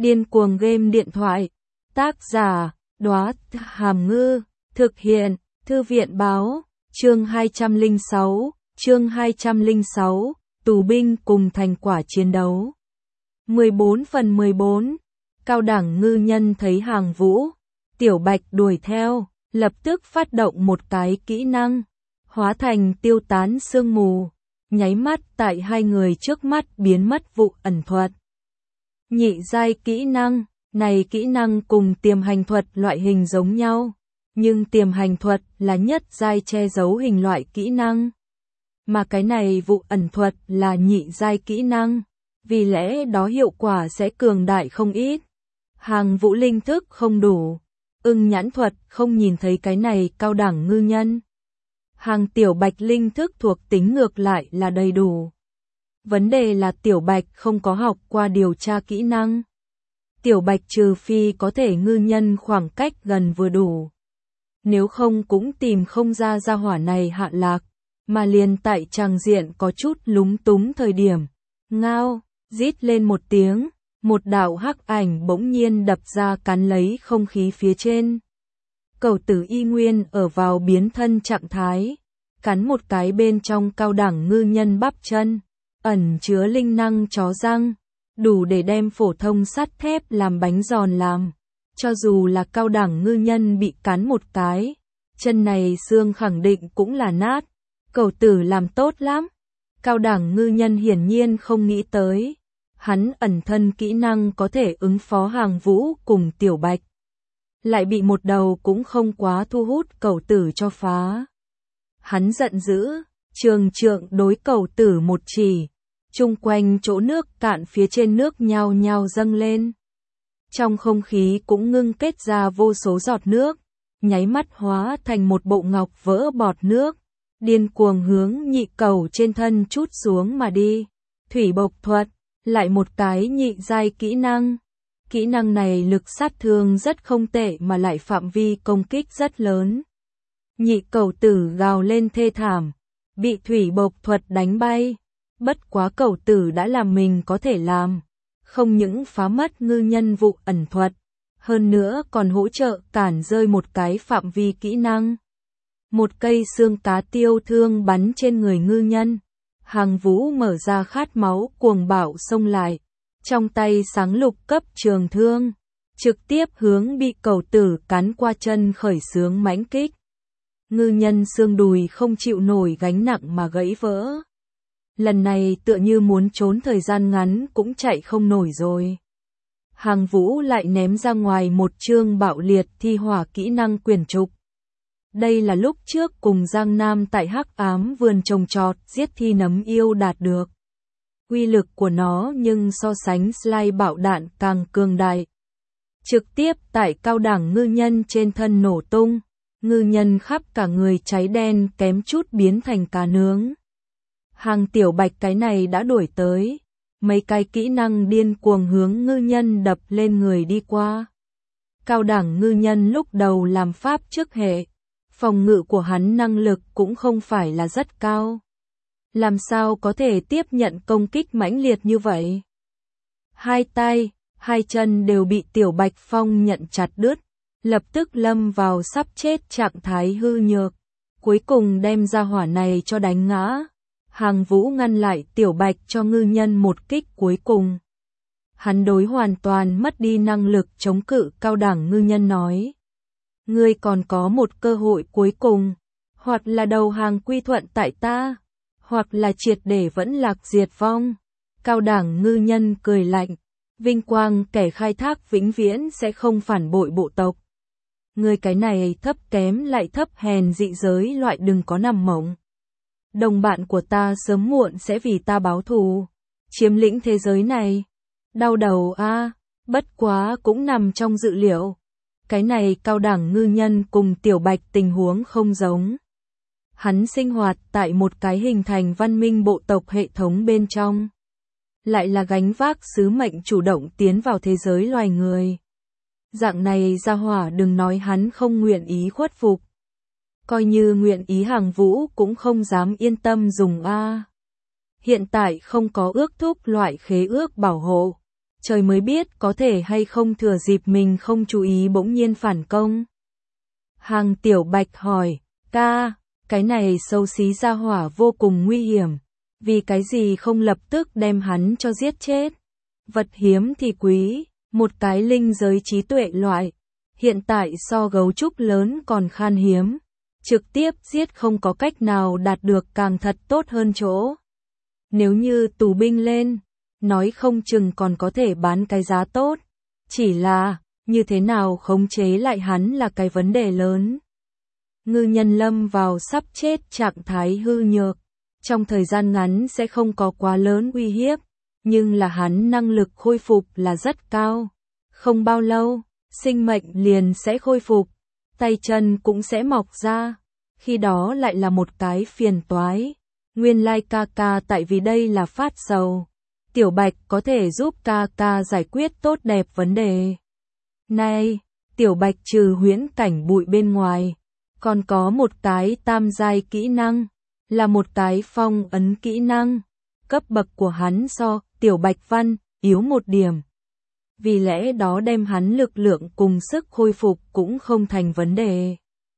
Điên cuồng game điện thoại. Tác giả, Đóa Hàm Ngư. Thực hiện, Thư viện báo. Chương 206, Tù binh cùng thành quả chiến đấu. 14/14. Cao đẳng ngư nhân thấy Hàng Vũ, Tiểu Bạch đuổi theo, lập tức phát động một cái kỹ năng, hóa thành tiêu tán sương mù, nháy mắt tại hai người trước mắt biến mất vụ ẩn thuật. Nhị giai kỹ năng, này kỹ năng cùng tiềm hành thuật loại hình giống nhau, nhưng tiềm hành thuật là nhất giai che giấu hình loại kỹ năng, mà cái này vụ ẩn thuật là nhị giai kỹ năng, vì lẽ đó hiệu quả sẽ cường đại không ít. Hàng Vũ linh thức không đủ, nhãn thuật không nhìn thấy cái này cao đẳng ngư nhân. Hàng Tiểu Bạch linh thức thuộc tính ngược lại là đầy đủ. Vấn đề là Tiểu Bạch không có học qua điều tra kỹ năng. Tiểu Bạch trừ phi có thể ngư nhân khoảng cách gần vừa đủ. Nếu không cũng tìm không ra gia hỏa này hạ lạc, mà liền tại tràng diện có chút lúng túng thời điểm. Ngao, rít lên một tiếng, một đạo hắc ảnh bỗng nhiên đập ra cắn lấy không khí phía trên. Cẩu tử y nguyên ở vào biến thân trạng thái, cắn một cái bên trong cao đẳng ngư nhân bắp chân, ẩn chứa linh năng chó răng, đủ để đem phổ thông sắt thép làm bánh giòn làm. Cho dù là cao đẳng ngư nhân bị cắn một cái, chân này xương khẳng định cũng là nát. Cẩu tử làm tốt lắm. Cao đẳng ngư nhân hiển nhiên không nghĩ tới, hắn ẩn thân kỹ năng có thể ứng phó Hàng Vũ cùng Tiểu Bạch, lại bị một đầu cũng không quá thu hút cẩu tử cho phá. Hắn giận dữ, trường trượng đối cẩu tử một chỉ, chung quanh chỗ nước cạn phía trên nước nhao nhao dâng lên. Trong không khí cũng ngưng kết ra vô số giọt nước, nháy mắt hóa thành một bộ ngọc vỡ bọt nước, điên cuồng hướng nhị cẩu trên thân trút xuống mà đi. Thủy bộc thuật, lại một cái nhị giai kỹ năng. Kỹ năng này lực sát thương rất không tệ mà lại phạm vi công kích rất lớn. Nhị cẩu tử gào lên thê thảm, bị thủy bộc thuật đánh bay. Bất quá cẩu tử đã làm mình có thể làm, không những phá mất ngư nhân vụ ẩn thuật, hơn nữa còn hỗ trợ cản rơi một cái phạm vi kỹ năng. Một cây xương cá tiêu thương bắn trên người ngư nhân. Hàng Vũ mở ra khát máu cuồng bạo xông lại, trong tay sáng lục cấp trường thương, trực tiếp hướng bị cẩu tử cắn qua chân khởi xướng mãnh kích. Ngư nhân xương đùi không chịu nổi gánh nặng mà gãy vỡ. Lần này tựa như muốn trốn thời gian ngắn cũng chạy không nổi rồi. Hàng Vũ lại ném ra ngoài một chương bạo liệt thi hỏa kỹ năng quyển trục. Đây là lúc trước cùng Giang Nam tại Hắc Ám vườn trồng trọt giết thi nấm yêu đạt được. Uy lực của nó nhưng so sánh slide bạo đạn càng cường đại. Trực tiếp tại cao đẳng ngư nhân trên thân nổ tung, ngư nhân khắp cả người cháy đen kém chút biến thành cá nướng. Hàng Tiểu Bạch cái này đã đuổi tới, mấy cái kỹ năng điên cuồng hướng ngư nhân đập lên người đi qua. Cao đẳng ngư nhân lúc đầu làm pháp trước hệ, phòng ngự của hắn năng lực cũng không phải là rất cao. Làm sao có thể tiếp nhận công kích mãnh liệt như vậy? Hai tay, hai chân đều bị Tiểu Bạch Phong nhận chặt đứt, lập tức lâm vào sắp chết trạng thái hư nhược, cuối cùng đem ra hỏa này cho đánh ngã. Hàng Vũ ngăn lại Tiểu Bạch cho ngư nhân một kích cuối cùng. Hắn đối hoàn toàn mất đi năng lực chống cự cao đẳng ngư nhân nói. Ngươi còn có một cơ hội cuối cùng, hoặc là đầu hàng quy thuận tại ta, hoặc là triệt để vẫn lạc diệt vong. Cao đẳng ngư nhân cười lạnh, vinh quang kẻ khai thác vĩnh viễn sẽ không phản bội bộ tộc. Ngươi cái này thấp kém lại thấp hèn dị giới loại đừng có nằm mộng. Đồng bạn của ta sớm muộn sẽ vì ta báo thù, chiếm lĩnh thế giới này. Đau đầu a, bất quá cũng nằm trong dự liệu. Cái này cao đẳng ngư nhân cùng Tiểu Bạch tình huống không giống. Hắn sinh hoạt tại một cái hình thành văn minh bộ tộc hệ thống bên trong, lại là gánh vác sứ mệnh chủ động tiến vào thế giới loài người. Dạng này gia hỏa đừng nói hắn không nguyện ý khuất phục. Coi như nguyện ý Hàng Vũ cũng không dám yên tâm dùng a. Hiện tại không có ước thúc loại khế ước bảo hộ, trời mới biết có thể hay không thừa dịp mình không chú ý bỗng nhiên phản công. Hàng Tiểu Bạch hỏi, ca, cái này xấu xí gia hỏa vô cùng nguy hiểm, vì cái gì không lập tức đem hắn cho giết chết? Vật hiếm thì quý, một cái linh giới trí tuệ loại, hiện tại so gấu trúc lớn còn khan hiếm, trực tiếp giết không có cách nào đạt được càng thật tốt hơn chỗ. Nếu như tù binh lên, nói không chừng còn có thể bán cái giá tốt, chỉ là, như thế nào khống chế lại hắn là cái vấn đề lớn. Ngư nhân lâm vào sắp chết trạng thái hư nhược, trong thời gian ngắn sẽ không có quá lớn uy hiếp, nhưng là hắn năng lực khôi phục là rất cao. Không bao lâu, sinh mệnh liền sẽ khôi phục, tay chân cũng sẽ mọc ra, khi đó lại là một cái phiền toái. Nguyên lai ca ca tại vì đây là phát sầu. Tiểu Bạch có thể giúp ca ca giải quyết tốt đẹp vấn đề này. Tiểu Bạch trừ huyễn cảnh bụi bên ngoài, còn có một cái tam giai kỹ năng, là một cái phong ấn kỹ năng. Cấp bậc của hắn so Tiểu Bạch Văn yếu một điểm, vì lẽ đó đem hắn lực lượng cùng sức khôi phục cũng không thành vấn đề.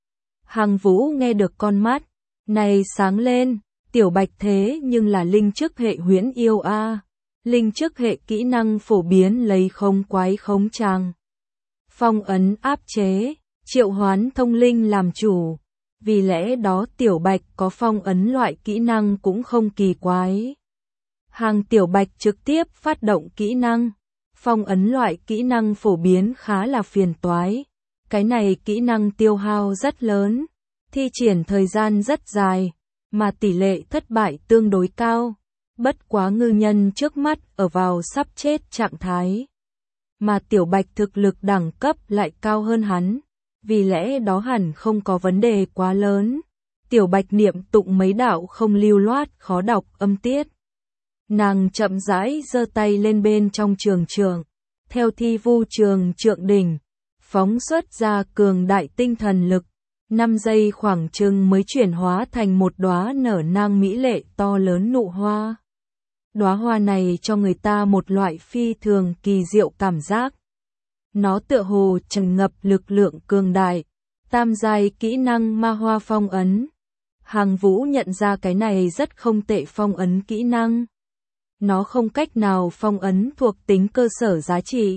Hàng Vũ nghe được con mắt này sáng lên, Tiểu Bạch thế nhưng là linh chức hệ huyễn yêu a. Linh chức hệ kỹ năng phổ biến lấy không quái khống tràng, phong ấn áp chế, triệu hoán thông linh làm chủ, vì lẽ đó Tiểu Bạch có phong ấn loại kỹ năng cũng không kỳ quái. Hàng Tiểu Bạch trực tiếp phát động kỹ năng, phong ấn loại kỹ năng phổ biến khá là phiền toái, cái này kỹ năng tiêu hao rất lớn, thi triển thời gian rất dài, mà tỷ lệ thất bại tương đối cao. Bất quá ngư nhân trước mắt ở vào sắp chết trạng thái, mà Tiểu Bạch thực lực đẳng cấp lại cao hơn hắn, vì lẽ đó hẳn không có vấn đề quá lớn. Tiểu Bạch niệm tụng mấy đạo không lưu loát khó đọc âm tiết. Nàng chậm rãi giơ tay lên bên trong trường trường, theo thi vu trường trượng đỉnh, phóng xuất ra cường đại tinh thần lực. 5 giây khoảng chừng mới chuyển hóa thành một đóa nở nang mỹ lệ to lớn nụ hoa. Đóa hoa này cho người ta một loại phi thường kỳ diệu cảm giác. Nó tựa hồ tràn ngập lực lượng cường đại, tam giai kỹ năng ma hoa phong ấn. Hàng Vũ nhận ra cái này rất không tệ phong ấn kỹ năng. Nó không cách nào phong ấn thuộc tính cơ sở giá trị.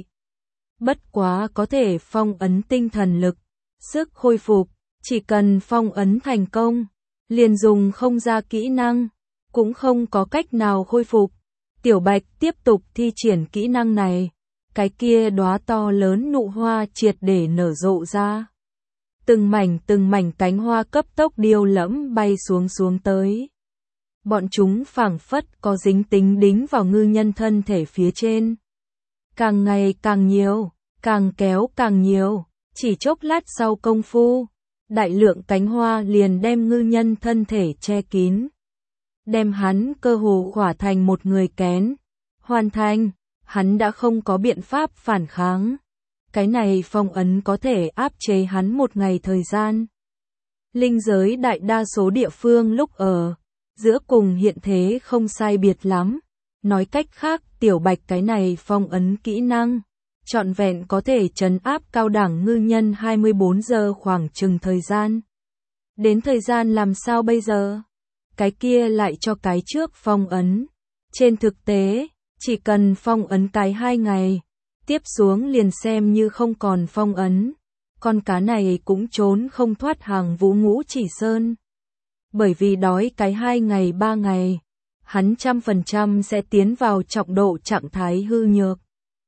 Bất quá có thể phong ấn tinh thần lực, sức khôi phục, chỉ cần phong ấn thành công, liền dùng không ra kỹ năng, cũng không có cách nào khôi phục. Tiểu Bạch tiếp tục thi triển kỹ năng này, cái kia đóa to lớn nụ hoa triệt để nở rộ ra. Từng mảnh cánh hoa cấp tốc điêu lẫm bay xuống tới. Bọn chúng phảng phất có dính tính đính vào ngư nhân thân thể phía trên. Càng ngày càng nhiều, càng kéo càng nhiều, chỉ chốc lát sau công phu, đại lượng cánh hoa liền đem ngư nhân thân thể che kín, đem hắn cơ hồ khỏa thành một người kén. Hoàn thành, hắn đã không có biện pháp phản kháng. Cái này phong ấn có thể áp chế hắn một ngày thời gian. Linh giới đại đa số địa phương lúc ở, giữa cùng hiện thế không sai biệt lắm. Nói cách khác, Tiểu Bạch cái này phong ấn kỹ năng, trọn vẹn có thể trấn áp cao đẳng ngư nhân 24 giờ khoảng chừng thời gian. Đến thời gian làm sao bây giờ? Cái kia lại cho cái trước phong ấn. Trên thực tế, chỉ cần phong ấn cái 2 ngày, tiếp xuống liền xem như không còn phong ấn. Con cá này cũng trốn không thoát Hàng Vũ ngũ chỉ sơn. Bởi vì đói cái 2 ngày 3 ngày, hắn 100% sẽ tiến vào trọng độ trạng thái hư nhược.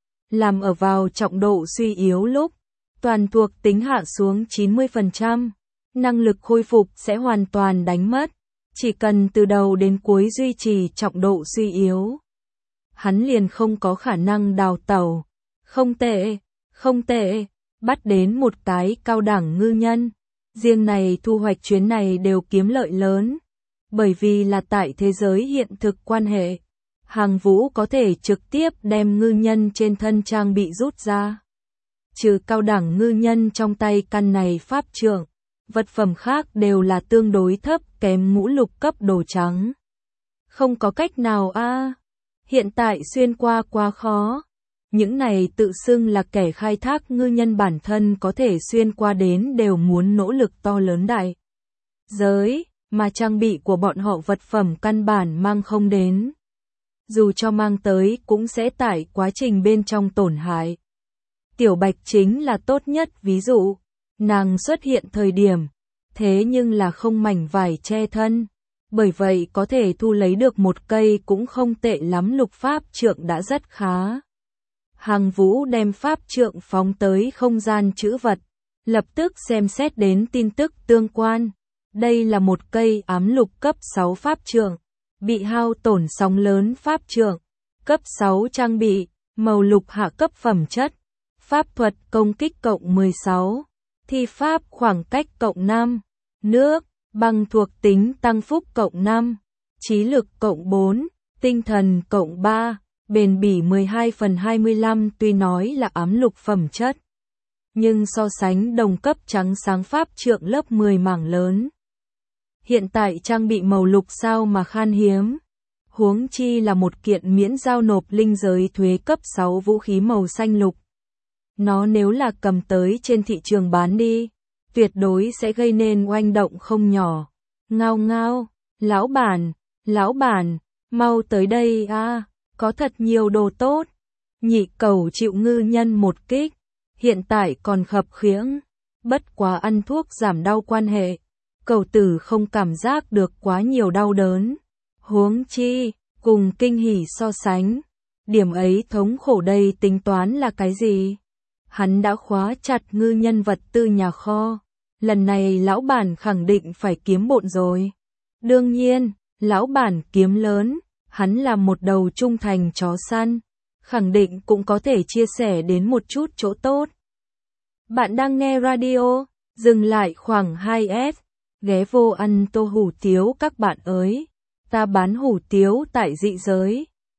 Làm ở vào trọng độ suy yếu lúc, toàn thuộc tính hạ xuống 90%, năng lực khôi phục sẽ hoàn toàn đánh mất. Chỉ cần từ đầu đến cuối duy trì trọng độ suy yếu, hắn liền không có khả năng đào tẩu. Không tệ, bắt đến một cái cao đẳng ngư nhân. Riêng này thu hoạch chuyến này đều kiếm lợi lớn. Bởi vì là tại thế giới hiện thực quan hệ, Hàng Vũ có thể trực tiếp đem ngư nhân trên thân trang bị rút ra. Trừ cao đẳng ngư nhân trong tay căn này pháp trượng, vật phẩm khác đều là tương đối thấp kém ngũ lục cấp đồ trắng. Không có cách nào a. Hiện tại xuyên qua quá khó. Những này tự xưng là kẻ khai thác ngư nhân bản thân có thể xuyên qua đến đều muốn nỗ lực to lớn đại giới, mà trang bị của bọn họ vật phẩm căn bản mang không đến. Dù cho mang tới cũng sẽ tại quá trình bên trong tổn hại. Tiểu Bạch chính là tốt nhất ví dụ, nàng xuất hiện thời điểm, thế nhưng là không mảnh vải che thân, bởi vậy có thể thu lấy được một cây cũng không tệ lắm, lục pháp trượng đã rất khá. Hàng Vũ đem pháp trượng phóng tới không gian trữ vật, lập tức xem xét đến tin tức tương quan. Đây là một cây ám lục cấp 6 pháp trượng, bị hao tổn sóng lớn pháp trượng, cấp 6 trang bị, màu lục hạ cấp phẩm chất, pháp thuật công kích cộng 16, thi pháp khoảng cách cộng 5, nước, băng thuộc tính tăng phúc cộng 5, trí lực cộng 4, tinh thần cộng 3, bền bỉ 12/25. Tuy nói là ám lục phẩm chất, nhưng so sánh đồng cấp trắng sáng pháp trượng lớp 10 mảng lớn. Hiện tại trang bị màu lục sao mà khan hiếm, huống chi là một kiện miễn giao nộp linh giới thuế cấp 6 vũ khí màu xanh lục. Nó nếu là cầm tới trên thị trường bán đi, tuyệt đối sẽ gây nên oanh động không nhỏ. Ngao ngao, lão bản, mau tới đây a, có thật nhiều đồ tốt. Nhị Cẩu chịu ngư nhân một kích, hiện tại còn khập khiễng, bất quá ăn thuốc giảm đau quan hệ, Cẩu tử không cảm giác được quá nhiều đau đớn. Huống chi, cùng kinh hỉ so sánh, điểm ấy thống khổ đây tính toán là cái gì? Hắn đã khóa chặt ngư nhân vật tư nhà kho, lần này lão bản khẳng định phải kiếm bộn rồi. Đương nhiên, lão bản kiếm lớn, hắn là một đầu trung thành chó săn, khẳng định cũng có thể chia sẻ đến một chút chỗ tốt. Bạn đang nghe radio, dừng lại khoảng 2S, ghé vô ăn tô hủ tiếu các bạn ơi, ta bán hủ tiếu tại dị giới.